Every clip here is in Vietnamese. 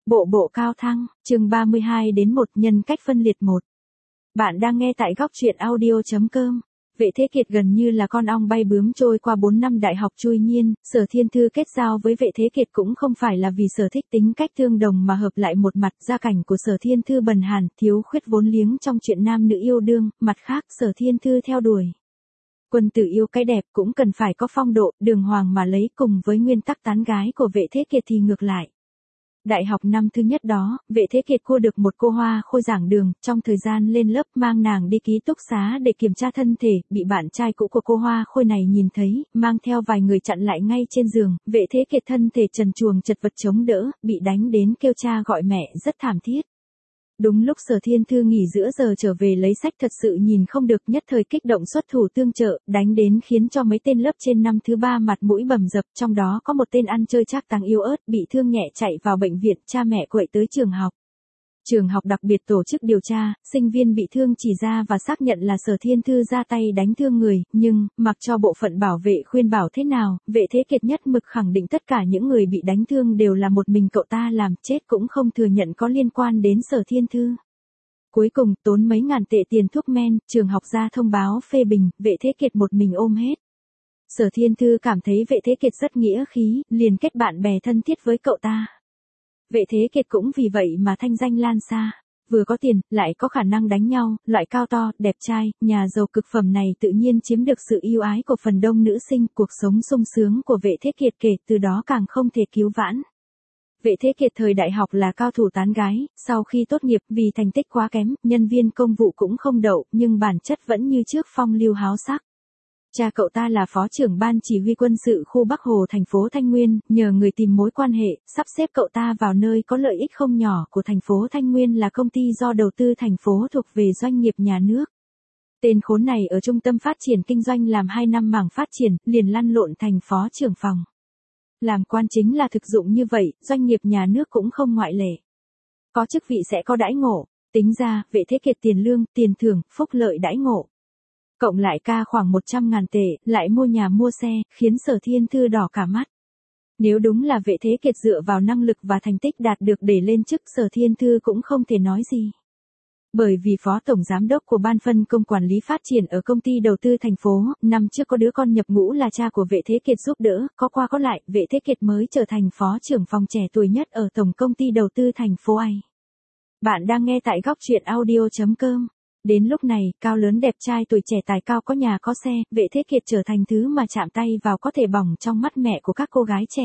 Bộ bộ cao thăng, chương 32 đến 1 nhân cách phân liệt 1. Bạn đang nghe tại góc truyện audio.com. Vệ Thế Kiệt gần như là con ong bay bướm trôi qua 4 năm đại học chui nhiên, Sở Thiên Thư kết giao với Vệ Thế Kiệt cũng không phải là vì sở thích tính cách tương đồng mà hợp lại một mặt. Gia cảnh của Sở Thiên Thư bần hàn, thiếu khuyết vốn liếng trong chuyện nam nữ yêu đương, mặt khác Sở Thiên Thư theo đuổi quân tử yêu cái đẹp cũng cần phải có phong độ, đường hoàng mà lấy, cùng với nguyên tắc tán gái của Vệ Thế Kiệt thì ngược lại. Đại học năm thứ nhất đó, Vệ Thế Kiệt cua được một cô hoa khôi giảng đường, trong thời gian lên lớp mang nàng đi ký túc xá để kiểm tra thân thể, bị bạn trai cũ của cô hoa khôi này nhìn thấy, mang theo vài người chặn lại ngay trên giường, Vệ Thế Kiệt thân thể trần truồng chật vật chống đỡ, bị đánh đến kêu cha gọi mẹ rất thảm thiết. Đúng lúc Sở Thiên Thư nghỉ giữa giờ trở về lấy sách thật sự nhìn không được, nhất thời kích động xuất thủ tương trợ, đánh đến khiến cho mấy tên lớp trên năm thứ 3 mặt mũi bầm dập, trong đó có một tên ăn chơi trác táng yếu ớt bị thương nhẹ chạy vào bệnh viện, cha mẹ quậy tới trường học. Trường học đặc biệt tổ chức điều tra, sinh viên bị thương chỉ ra và xác nhận là Sở Thiên Thư ra tay đánh thương người, nhưng, mặc cho bộ phận bảo vệ khuyên bảo thế nào, Vệ Thế Kiệt nhất mực khẳng định tất cả những người bị đánh thương đều là một mình cậu ta làm, chết cũng không thừa nhận có liên quan đến Sở Thiên Thư. Cuối cùng, tốn mấy ngàn tệ tiền thuốc men, trường học ra thông báo phê bình, Vệ Thế Kiệt một mình ôm hết. Sở Thiên Thư cảm thấy Vệ Thế Kiệt rất nghĩa khí, liền kết bạn bè thân thiết với cậu ta. Vệ Thế Kiệt cũng vì vậy mà thanh danh lan xa, vừa có tiền, lại có khả năng đánh nhau, loại cao to, đẹp trai, nhà giàu cực phẩm này tự nhiên chiếm được sự yêu ái của phần đông nữ sinh, cuộc sống sung sướng của Vệ Thế Kiệt kể từ đó càng không thể cứu vãn. Vệ Thế Kiệt thời đại học là cao thủ tán gái, sau khi tốt nghiệp vì thành tích quá kém, nhân viên công vụ cũng không đậu, nhưng bản chất vẫn như trước phong lưu háo sắc. Cha cậu ta là phó trưởng ban chỉ huy quân sự khu Bắc Hồ thành phố Thanh Nguyên, nhờ người tìm mối quan hệ, sắp xếp cậu ta vào nơi có lợi ích không nhỏ của thành phố Thanh Nguyên là công ty do đầu tư thành phố thuộc về doanh nghiệp nhà nước. Tên khốn này ở trung tâm phát triển kinh doanh làm 2 năm mảng phát triển, liền lăn lộn thành phó trưởng phòng. Làm quan chính là thực dụng như vậy, doanh nghiệp nhà nước cũng không ngoại lệ. Có chức vị sẽ có đãi ngộ, tính ra, Vệ Thế Kiệt tiền lương, tiền thưởng, phúc lợi đãi ngộ. Cộng lại ca khoảng 100.000 tệ, lại mua nhà mua xe, khiến Sở Thiên Thư đỏ cả mắt. Nếu đúng là Vệ Thế Kiệt dựa vào năng lực và thành tích đạt được để lên chức, Sở Thiên Thư cũng không thể nói gì. Bởi vì phó tổng giám đốc của ban phân công quản lý phát triển ở công ty đầu tư thành phố, năm trước có đứa con nhập ngũ là cha của Vệ Thế Kiệt giúp đỡ, có qua có lại, Vệ Thế Kiệt mới trở thành phó trưởng phòng trẻ tuổi nhất ở tổng công ty đầu tư thành phố A. Bạn đang nghe tại góc truyện audio.com. Đến lúc này, cao lớn đẹp trai tuổi trẻ tài cao có nhà có xe, Vệ Thế Kiệt trở thành thứ mà chạm tay vào có thể bỏng trong mắt mẹ của các cô gái trẻ.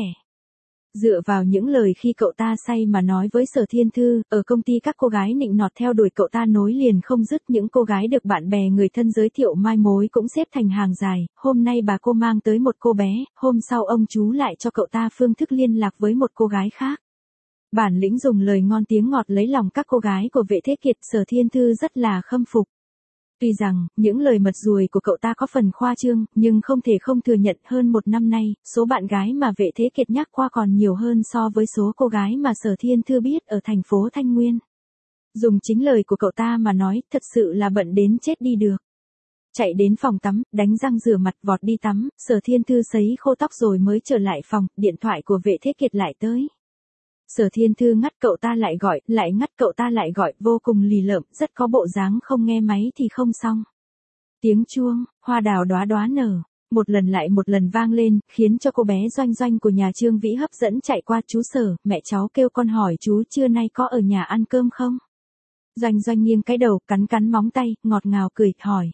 Dựa vào những lời khi cậu ta say mà nói với Sở Thiên Thư, ở công ty các cô gái nịnh nọt theo đuổi cậu ta nối liền không dứt, những cô gái được bạn bè người thân giới thiệu mai mối cũng xếp thành hàng dài, hôm nay bà cô mang tới một cô bé, hôm sau ông chú lại cho cậu ta phương thức liên lạc với một cô gái khác. Bản lĩnh dùng lời ngon tiếng ngọt lấy lòng các cô gái của Vệ Thế Kiệt, Sở Thiên Thư rất là khâm phục. Tuy rằng, những lời mật ruồi của cậu ta có phần khoa trương, nhưng không thể không thừa nhận hơn 1 năm nay, số bạn gái mà Vệ Thế Kiệt nhắc qua còn nhiều hơn so với số cô gái mà Sở Thiên Thư biết ở thành phố Thanh Nguyên. Dùng chính lời của cậu ta mà nói, thật sự là bận đến chết đi được. Chạy đến phòng tắm, đánh răng rửa mặt, vọt đi tắm, Sở Thiên Thư sấy khô tóc rồi mới trở lại phòng, điện thoại của Vệ Thế Kiệt lại tới. Sở Thiên Thư ngắt cậu ta lại gọi, lại ngắt cậu ta lại gọi, vô cùng lì lợm, rất có bộ dáng không nghe máy thì không xong. Tiếng chuông, hoa đào đóa đóa nở, một lần lại một lần vang lên, khiến cho cô bé Doanh Doanh của nhà Trương Vĩ hấp dẫn chạy qua, chú Sở, mẹ cháu kêu con hỏi chú trưa nay có ở nhà ăn cơm không? Doanh Doanh nghiêng cái đầu, cắn cắn móng tay, ngọt ngào cười, hỏi.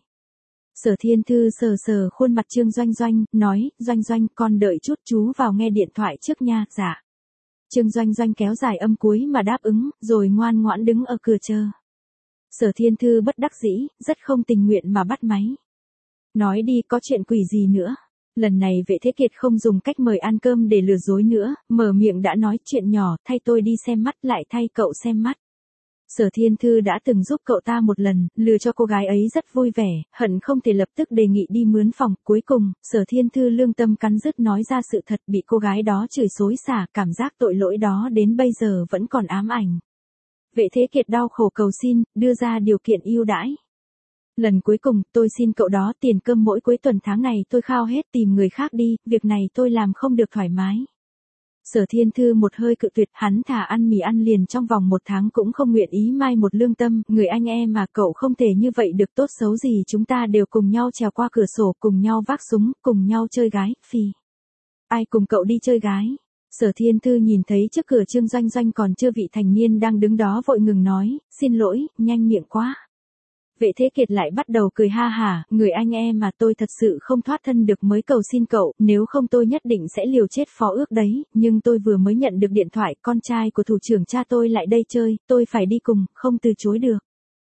Sở Thiên Thư sờ sờ khuôn mặt Trương Doanh Doanh, nói, Doanh Doanh con đợi chút chú vào nghe điện thoại trước nha, dạ. Trương Doanh Doanh kéo dài âm cuối mà đáp ứng, rồi ngoan ngoãn đứng ở cửa chờ. Sở Thiên Thư bất đắc dĩ, rất không tình nguyện mà bắt máy. Nói đi, có chuyện quỷ gì nữa? Lần này Vệ Thế Kiệt không dùng cách mời ăn cơm để lừa dối nữa, mở miệng đã nói chuyện nhỏ, thay tôi đi xem mắt lại thay cậu xem mắt. Sở Thiên Thư đã từng giúp cậu ta một lần, lừa cho cô gái ấy rất vui vẻ, hận không thể lập tức đề nghị đi mướn phòng. Cuối cùng, Sở Thiên Thư lương tâm cắn rứt nói ra sự thật, bị cô gái đó chửi xối xả, cảm giác tội lỗi đó đến bây giờ vẫn còn ám ảnh. Vệ Thế Kiệt đau khổ cầu xin, đưa ra điều kiện ưu đãi. Lần cuối cùng, tôi xin cậu đó tiền cơm mỗi cuối tuần tháng này tôi khao hết, tìm người khác đi, việc này tôi làm không được thoải mái. Sở Thiên Thư một hơi cự tuyệt, hắn thà ăn mì ăn liền trong vòng 1 tháng cũng không nguyện ý mai một lương tâm, người anh em mà cậu không thể như vậy được, tốt xấu gì chúng ta đều cùng nhau trèo qua cửa sổ, cùng nhau vác súng, cùng nhau chơi gái, phì. Ai cùng cậu đi chơi gái? Sở Thiên Thư nhìn thấy trước cửa Trương Doanh Doanh còn chưa vị thành niên đang đứng đó vội ngừng nói, xin lỗi, nhanh miệng quá. Vệ Thế Kiệt lại bắt đầu cười ha hả, người anh em mà tôi thật sự không thoát thân được mới cầu xin cậu, nếu không tôi nhất định sẽ liều chết phó ước đấy, nhưng tôi vừa mới nhận được điện thoại, con trai của thủ trưởng cha tôi lại đây chơi, tôi phải đi cùng, không từ chối được.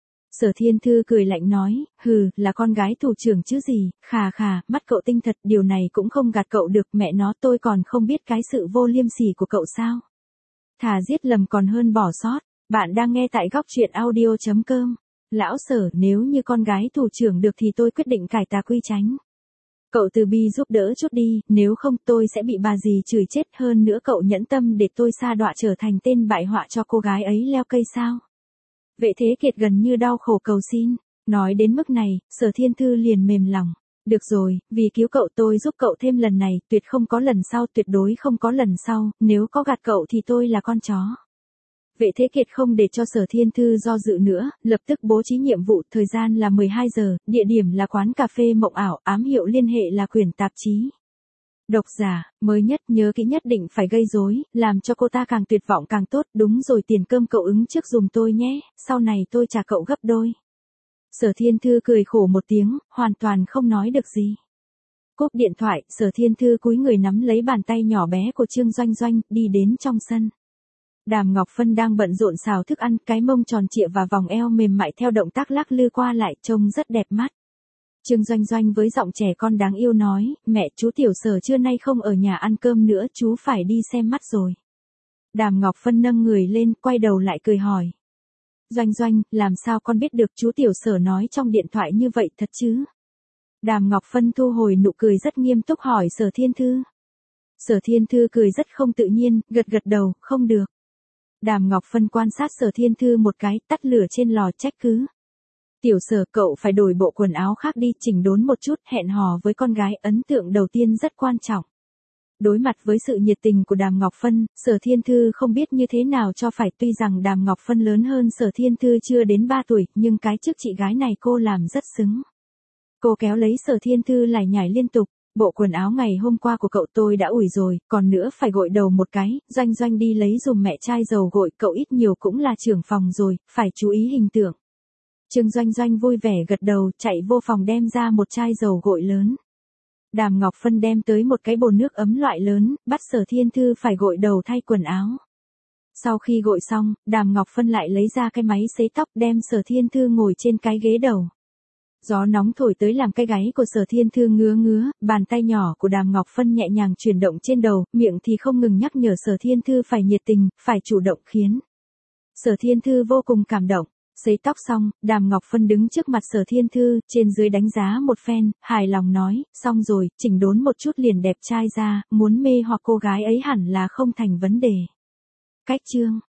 Sở Thiên Thư cười lạnh nói, hừ, là con gái thủ trưởng chứ gì, khà khà, mắt cậu tinh thật, điều này cũng không gạt cậu được, mẹ nó tôi còn không biết cái sự vô liêm sỉ của cậu sao. Thà giết lầm còn hơn bỏ sót, bạn đang nghe tại góc truyện audio.com. Lão Sở, nếu như con gái thủ trưởng được thì tôi quyết định cải tà quy chánh. Cậu từ bi giúp đỡ chút đi, nếu không tôi sẽ bị bà dì chửi chết, hơn nữa cậu nhẫn tâm để tôi sa đọa trở thành tên bại họa cho cô gái ấy leo cây sao. Vệ Thế Kiệt gần như đau khổ cầu xin, nói đến mức này, Sở Thiên Thư liền mềm lòng. Được rồi, vì cứu cậu tôi giúp cậu thêm lần này, tuyệt không có lần sau, tuyệt đối không có lần sau, nếu có gạt cậu thì tôi là con chó. Vệ Thế Kiệt không để cho Sở Thiên Thư do dự nữa, lập tức bố trí nhiệm vụ, thời gian là 12 giờ, địa điểm là quán cà phê Mộng Ảo, ám hiệu liên hệ là quyển tạp chí. Độc giả, mới nhất nhớ kỹ nhất định phải gây rối, làm cho cô ta càng tuyệt vọng càng tốt, đúng rồi tiền cơm cậu ứng trước dùm tôi nhé, sau này tôi trả cậu gấp đôi. Sở Thiên Thư cười khổ một tiếng, hoàn toàn không nói được gì. Cúp điện thoại, Sở Thiên Thư cúi người nắm lấy bàn tay nhỏ bé của Trương Doanh Doanh, đi đến trong sân. Đàm Ngọc Phân đang bận rộn xào thức ăn, cái mông tròn trịa và vòng eo mềm mại theo động tác lắc lư qua lại, trông rất đẹp mắt. Trương Doanh Doanh với giọng trẻ con đáng yêu nói, mẹ chú Tiểu Sở trưa nay không ở nhà ăn cơm nữa, chú phải đi xem mắt rồi. Đàm Ngọc Phân nâng người lên, quay đầu lại cười hỏi. Doanh Doanh, làm sao con biết được chú Tiểu Sở nói trong điện thoại như vậy thật chứ? Đàm Ngọc Phân thu hồi nụ cười rất nghiêm túc hỏi Sở Thiên Thư. Sở Thiên Thư cười rất không tự nhiên, gật gật đầu, không được. Đàm Ngọc Phân quan sát Sở Thiên Thư một cái, tắt lửa trên lò trách cứ. Tiểu Sở, cậu phải đổi bộ quần áo khác đi, chỉnh đốn một chút, hẹn hò với con gái, ấn tượng đầu tiên rất quan trọng. Đối mặt với sự nhiệt tình của Đàm Ngọc Phân, Sở Thiên Thư không biết như thế nào cho phải, tuy rằng Đàm Ngọc Phân lớn hơn Sở Thiên Thư chưa đến 3 tuổi, nhưng cái chức chị gái này cô làm rất xứng. Cô kéo lấy Sở Thiên Thư lải nhải liên tục. Bộ quần áo ngày hôm qua của cậu tôi đã ủi rồi, còn nữa phải gội đầu một cái, Doanh Doanh đi lấy dùm mẹ chai dầu gội, cậu ít nhiều cũng là trưởng phòng rồi, phải chú ý hình tượng. Trương Doanh Doanh vui vẻ gật đầu, chạy vô phòng đem ra một chai dầu gội lớn. Đàm Ngọc Phân đem tới một cái bồn nước ấm loại lớn, bắt Sở Thiên Thư phải gội đầu thay quần áo. Sau khi gội xong, Đàm Ngọc Phân lại lấy ra cái máy sấy tóc đem Sở Thiên Thư ngồi trên cái ghế đầu. Gió nóng thổi tới làm cái gáy của Sở Thiên Thư ngứa ngứa, bàn tay nhỏ của Đàm Ngọc Phân nhẹ nhàng chuyển động trên đầu, miệng thì không ngừng nhắc nhở Sở Thiên Thư phải nhiệt tình, phải chủ động khiến. Sở Thiên Thư vô cùng cảm động. Sấy tóc xong, Đàm Ngọc Phân đứng trước mặt Sở Thiên Thư, trên dưới đánh giá một phen, hài lòng nói, xong rồi, chỉnh đốn một chút liền đẹp trai ra, muốn mê hoặc cô gái ấy hẳn là không thành vấn đề. Cách chương